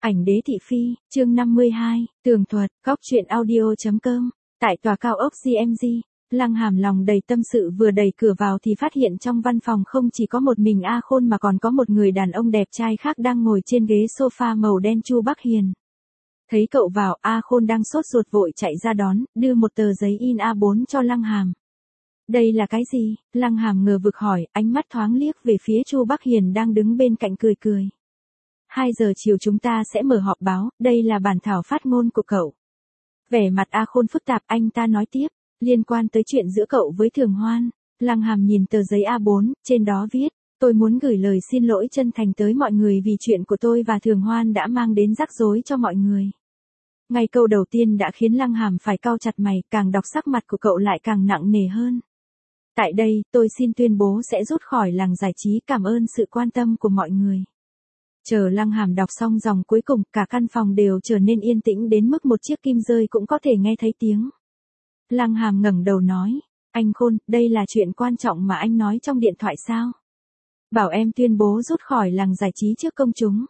Ảnh đế thị phi, chương 52, tường thuật, góc truyện audio.com. Tại tòa cao ốc GMG, Lăng Hàm lòng đầy tâm sự vừa đẩy cửa vào thì phát hiện trong văn phòng không chỉ có một mình A Khôn mà còn có một người đàn ông đẹp trai khác đang ngồi trên ghế sofa màu đen. Chu Bắc Hiền. Thấy cậu vào, A Khôn đang sốt ruột vội chạy ra đón, đưa một tờ giấy in A4 cho Lăng Hàm. Đây là cái gì? Lăng Hàm ngờ vực hỏi, ánh mắt thoáng liếc về phía Chu Bắc Hiền đang đứng bên cạnh cười cười. 2 giờ chiều chúng ta sẽ mở họp báo, đây là bản thảo phát ngôn của cậu. Vẻ mặt A Khôn phức tạp, anh ta nói tiếp, liên quan tới chuyện giữa cậu với Thường Hoan. Lăng Hàm nhìn tờ giấy A4, trên đó viết, tôi muốn gửi lời xin lỗi chân thành tới mọi người vì chuyện của tôi và Thường Hoan đã mang đến rắc rối cho mọi người. Ngay câu đầu tiên đã khiến Lăng Hàm phải cau chặt mày, càng đọc sắc mặt của cậu lại càng nặng nề hơn. Tại đây, tôi xin tuyên bố sẽ rút khỏi làng giải trí, cảm ơn sự quan tâm của mọi người. Chờ Lăng Hàm đọc xong dòng cuối cùng, cả căn phòng đều trở nên yên tĩnh đến mức một chiếc kim rơi cũng có thể nghe thấy tiếng. Lăng Hàm ngẩng đầu nói, anh Khôn, đây là chuyện quan trọng mà anh nói trong điện thoại sao? Bảo em tuyên bố rút khỏi làng giải trí trước công chúng.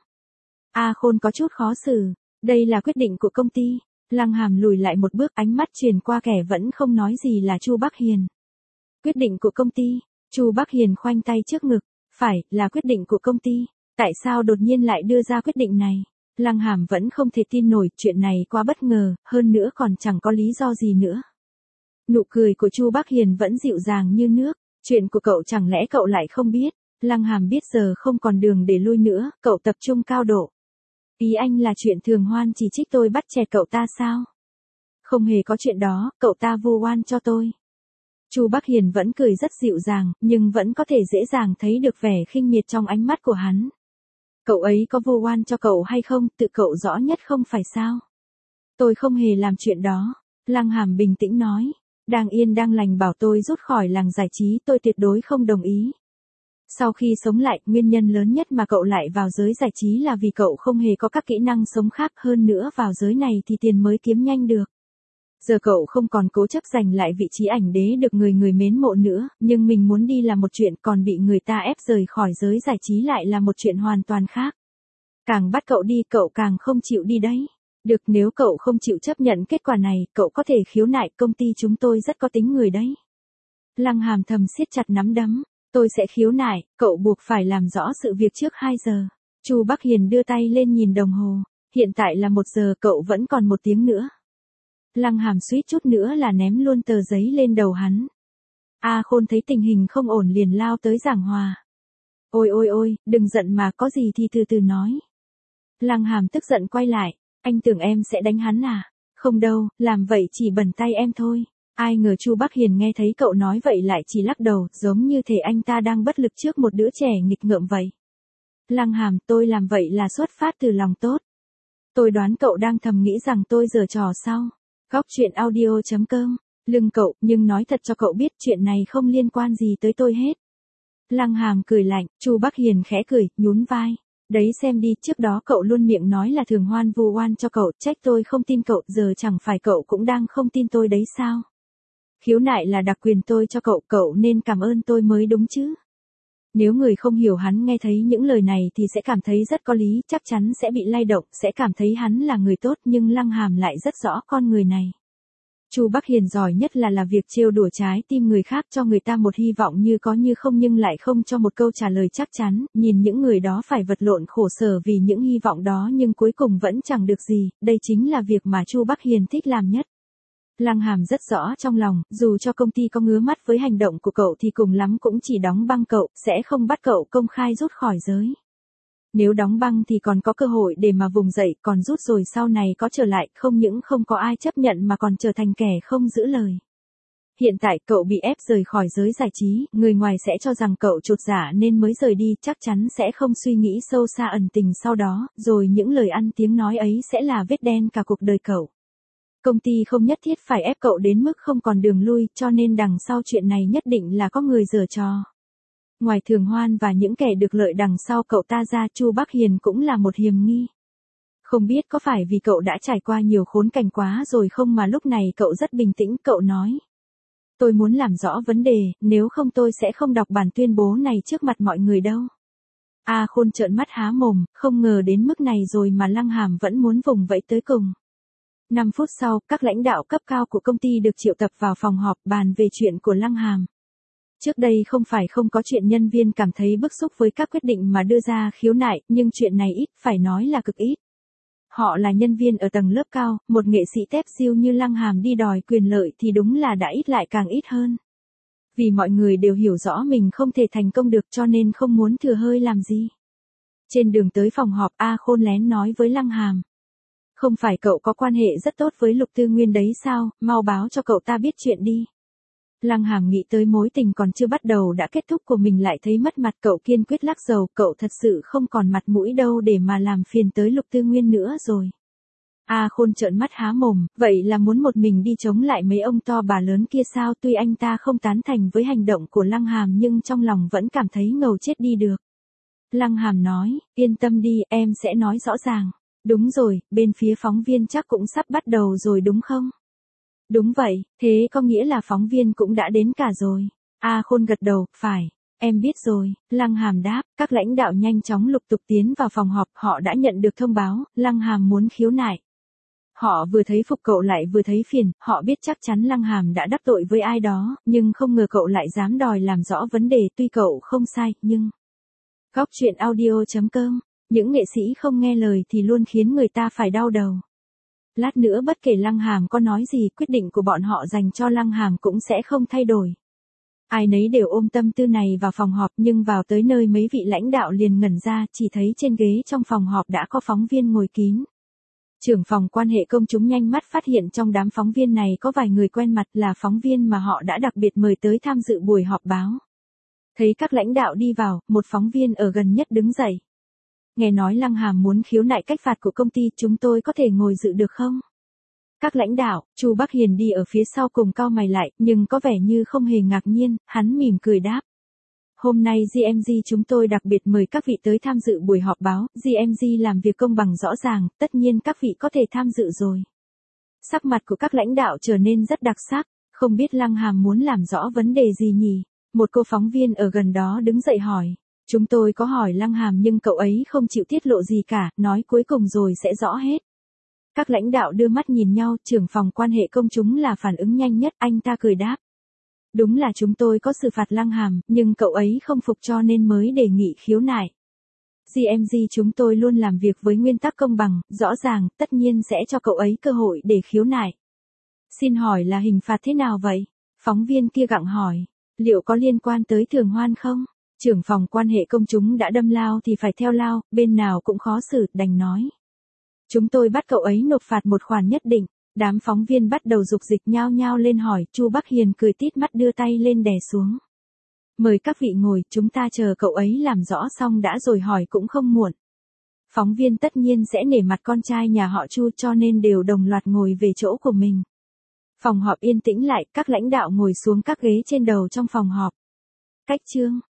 A Khôn có chút khó xử, đây là quyết định của công ty. Lăng Hàm lùi lại một bước, ánh mắt truyền qua kẻ vẫn không nói gì là Chu Bắc Hiền. Quyết định của công ty? Chu Bắc Hiền khoanh tay trước ngực, phải, là quyết định của công ty. Tại sao đột nhiên lại đưa ra quyết định này? Lăng Hàm vẫn không thể tin nổi, chuyện này quá bất ngờ, hơn nữa còn chẳng có lý do gì nữa. Nụ cười của Chu Bắc Hiền vẫn dịu dàng như nước, chuyện của cậu chẳng lẽ cậu lại không biết? Lăng Hàm biết giờ không còn đường để lui nữa, cậu tập trung cao độ. Ý anh là chuyện Thường Hoan chỉ trích tôi bắt chẹt cậu ta sao? Không hề có chuyện đó, cậu ta vu oan cho tôi. Chu Bắc Hiền vẫn cười rất dịu dàng, nhưng vẫn có thể dễ dàng thấy được vẻ khinh miệt trong ánh mắt của hắn. Cậu ấy có vu oan cho cậu hay không, tự cậu rõ nhất không phải sao? Tôi không hề làm chuyện đó. Lăng Hàm bình tĩnh nói. Đang yên đang lành bảo tôi rút khỏi làng giải trí, tôi tuyệt đối không đồng ý. Sau khi sống lại, nguyên nhân lớn nhất mà cậu lại vào giới giải trí là vì cậu không hề có các kỹ năng sống khác, hơn nữa vào giới này thì tiền mới kiếm nhanh được. Giờ cậu không còn cố chấp giành lại vị trí ảnh đế được người người mến mộ nữa, nhưng mình muốn đi là một chuyện, còn bị người ta ép rời khỏi giới giải trí lại là một chuyện hoàn toàn khác. Càng bắt cậu đi, cậu càng không chịu đi đấy. Được, nếu cậu không chịu chấp nhận kết quả này, cậu có thể khiếu nại, công ty chúng tôi rất có tính người đấy. Lăng Hàm thầm siết chặt nắm đấm, tôi sẽ khiếu nại, cậu buộc phải làm rõ sự việc trước 2 giờ. Chu Bắc Hiền đưa tay lên nhìn đồng hồ, hiện tại là 1 giờ, cậu vẫn còn 1 tiếng nữa. Lăng Hàm suýt chút nữa là ném luôn tờ giấy lên đầu hắn. A Khôn thấy tình hình không ổn liền lao tới giảng hòa. Ôi ôi ôi, đừng giận mà, có gì thì từ từ nói. Lăng Hàm tức giận quay lại, anh tưởng em sẽ đánh hắn à? Không đâu, làm vậy chỉ bẩn tay em thôi. Ai ngờ Chu Bắc Hiền nghe thấy cậu nói vậy lại chỉ lắc đầu, giống như thể anh ta đang bất lực trước một đứa trẻ nghịch ngợm vậy. Lăng Hàm, tôi làm vậy là xuất phát từ lòng tốt. Tôi đoán cậu đang thầm nghĩ rằng tôi giở trò sao? Góc truyện audio.com, lưng cậu, nhưng nói thật cho cậu biết chuyện này không liên quan gì tới tôi hết. Lăng Hàm cười lạnh, Chu Bắc Hiền khẽ cười, nhún vai. Đấy xem đi, trước đó cậu luôn miệng nói là Thường Hoan vu oan cho cậu, trách tôi không tin cậu, giờ chẳng phải cậu cũng đang không tin tôi đấy sao? Khiếu nại là đặc quyền tôi cho cậu, cậu nên cảm ơn tôi mới đúng chứ. Nếu người không hiểu hắn nghe thấy những lời này thì sẽ cảm thấy rất có lý, chắc chắn sẽ bị lay động, sẽ cảm thấy hắn là người tốt, nhưng Lăng Hàm lại rất rõ con người này. Chu Bắc Hiền giỏi nhất là việc trêu đùa trái tim người khác, cho người ta một hy vọng như có như không nhưng lại không cho một câu trả lời chắc chắn, nhìn những người đó phải vật lộn khổ sở vì những hy vọng đó nhưng cuối cùng vẫn chẳng được gì, đây chính là việc mà Chu Bắc Hiền thích làm nhất. Lăng Hàm rất rõ trong lòng, dù cho công ty có ngứa mắt với hành động của cậu thì cùng lắm cũng chỉ đóng băng cậu, sẽ không bắt cậu công khai rút khỏi giới. Nếu đóng băng thì còn có cơ hội để mà vùng dậy, còn rút rồi sau này có trở lại, không những không có ai chấp nhận mà còn trở thành kẻ không giữ lời. Hiện tại cậu bị ép rời khỏi giới giải trí, người ngoài sẽ cho rằng cậu chột dạ nên mới rời đi, chắc chắn sẽ không suy nghĩ sâu xa ẩn tình sau đó, rồi những lời ăn tiếng nói ấy sẽ là vết đen cả cuộc đời cậu. Công ty không nhất thiết phải ép cậu đến mức không còn đường lui, cho nên đằng sau chuyện này nhất định là có người giở trò. Ngoài Thường Hoan và những kẻ được lợi đằng sau cậu ta ra, Chu Bắc Hiền cũng là một hiềm nghi. Không biết có phải vì cậu đã trải qua nhiều khốn cảnh quá rồi không mà lúc này cậu rất bình tĩnh, cậu nói. Tôi muốn làm rõ vấn đề, nếu không tôi sẽ không đọc bản tuyên bố này trước mặt mọi người đâu. A Khôn trợn mắt há mồm, không ngờ đến mức này rồi mà Lăng Hàm vẫn muốn vùng vẫy tới cùng. 5 phút sau, các lãnh đạo cấp cao của công ty được triệu tập vào phòng họp bàn về chuyện của Lăng Hàm. Trước đây không phải không có chuyện nhân viên cảm thấy bức xúc với các quyết định mà đưa ra khiếu nại, nhưng chuyện này ít, phải nói là cực ít. Họ là nhân viên ở tầng lớp cao, một nghệ sĩ tép diêu như Lăng Hàm đi đòi quyền lợi thì đúng là đã ít lại càng ít hơn. Vì mọi người đều hiểu rõ mình không thể thành công được cho nên không muốn thừa hơi làm gì. Trên đường tới phòng họp A Khôn lén nói với Lăng Hàm. Không phải cậu có quan hệ rất tốt với Lục Tư Nguyên đấy sao, mau báo cho cậu ta biết chuyện đi. Lăng Hàm nghĩ tới mối tình còn chưa bắt đầu đã kết thúc của mình lại thấy mất mặt, cậu kiên quyết lắc đầu, cậu thật sự không còn mặt mũi đâu để mà làm phiền tới Lục Tư Nguyên nữa rồi. A Khôn trợn mắt há mồm, vậy là muốn một mình đi chống lại mấy ông to bà lớn kia sao? Tuy anh ta không tán thành với hành động của Lăng Hàm nhưng trong lòng vẫn cảm thấy ngầu chết đi được. Lăng Hàm nói, yên tâm đi, em sẽ nói rõ ràng. Đúng rồi, bên phía phóng viên chắc cũng sắp bắt đầu rồi đúng không? Đúng vậy, thế có nghĩa là phóng viên cũng đã đến cả rồi. A Khôn gật đầu, phải, em biết rồi. Lăng Hàm đáp, các lãnh đạo nhanh chóng lục tục tiến vào phòng họp, họ đã nhận được thông báo, Lăng Hàm muốn khiếu nại. Họ vừa thấy phục cậu lại vừa thấy phiền, họ biết chắc chắn Lăng Hàm đã đắc tội với ai đó, nhưng không ngờ cậu lại dám đòi làm rõ vấn đề, tuy cậu không sai, nhưng... Góc truyện audio.com, những nghệ sĩ không nghe lời thì luôn khiến người ta phải đau đầu. Lát nữa bất kể Lăng Hàm có nói gì, quyết định của bọn họ dành cho Lăng Hàm cũng sẽ không thay đổi. Ai nấy đều ôm tâm tư này vào phòng họp nhưng vào tới nơi mấy vị lãnh đạo liền ngẩn ra, chỉ thấy trên ghế trong phòng họp đã có phóng viên ngồi kín. Trưởng phòng quan hệ công chúng nhanh mắt phát hiện trong đám phóng viên này có vài người quen mặt, là phóng viên mà họ đã đặc biệt mời tới tham dự buổi họp báo. Thấy các lãnh đạo đi vào, một phóng viên ở gần nhất đứng dậy. Nghe nói Lăng Hàm muốn khiếu nại cách phạt của công ty, chúng tôi có thể ngồi dự được không? Các lãnh đạo, Chu Bắc Hiền đi ở phía sau cùng cau mày lại, nhưng có vẻ như không hề ngạc nhiên, hắn mỉm cười đáp. Hôm nay GMG chúng tôi đặc biệt mời các vị tới tham dự buổi họp báo, GMG làm việc công bằng rõ ràng, tất nhiên các vị có thể tham dự rồi. Sắc mặt của các lãnh đạo trở nên rất đặc sắc, không biết Lăng Hàm muốn làm rõ vấn đề gì nhỉ? Một cô phóng viên ở gần đó đứng dậy hỏi. Chúng tôi có hỏi Lăng Hàm nhưng cậu ấy không chịu tiết lộ gì cả, nói cuối cùng rồi sẽ rõ hết. Các lãnh đạo đưa mắt nhìn nhau, trưởng phòng quan hệ công chúng là phản ứng nhanh nhất, anh ta cười đáp. Đúng là chúng tôi có xử phạt Lăng Hàm, nhưng cậu ấy không phục cho nên mới đề nghị khiếu nại. GMG chúng tôi luôn làm việc với nguyên tắc công bằng, rõ ràng, tất nhiên sẽ cho cậu ấy cơ hội để khiếu nại. Xin hỏi là hình phạt thế nào vậy? Phóng viên kia gặng hỏi. Liệu có liên quan tới Thường Hoan không? Trưởng phòng quan hệ công chúng đã đâm lao thì phải theo lao, bên nào cũng khó xử, đành nói. Chúng tôi bắt cậu ấy nộp phạt một khoản nhất định. Đám phóng viên bắt đầu dục dịch nhao nhao lên hỏi, Chu Bắc Hiền cười tít mắt đưa tay lên đè xuống. Mời các vị ngồi, chúng ta chờ cậu ấy làm rõ xong đã rồi hỏi cũng không muộn. Phóng viên tất nhiên sẽ nể mặt con trai nhà họ Chu cho nên đều đồng loạt ngồi về chỗ của mình. Phòng họp yên tĩnh lại, các lãnh đạo ngồi xuống các ghế trên đầu trong phòng họp. Cách chương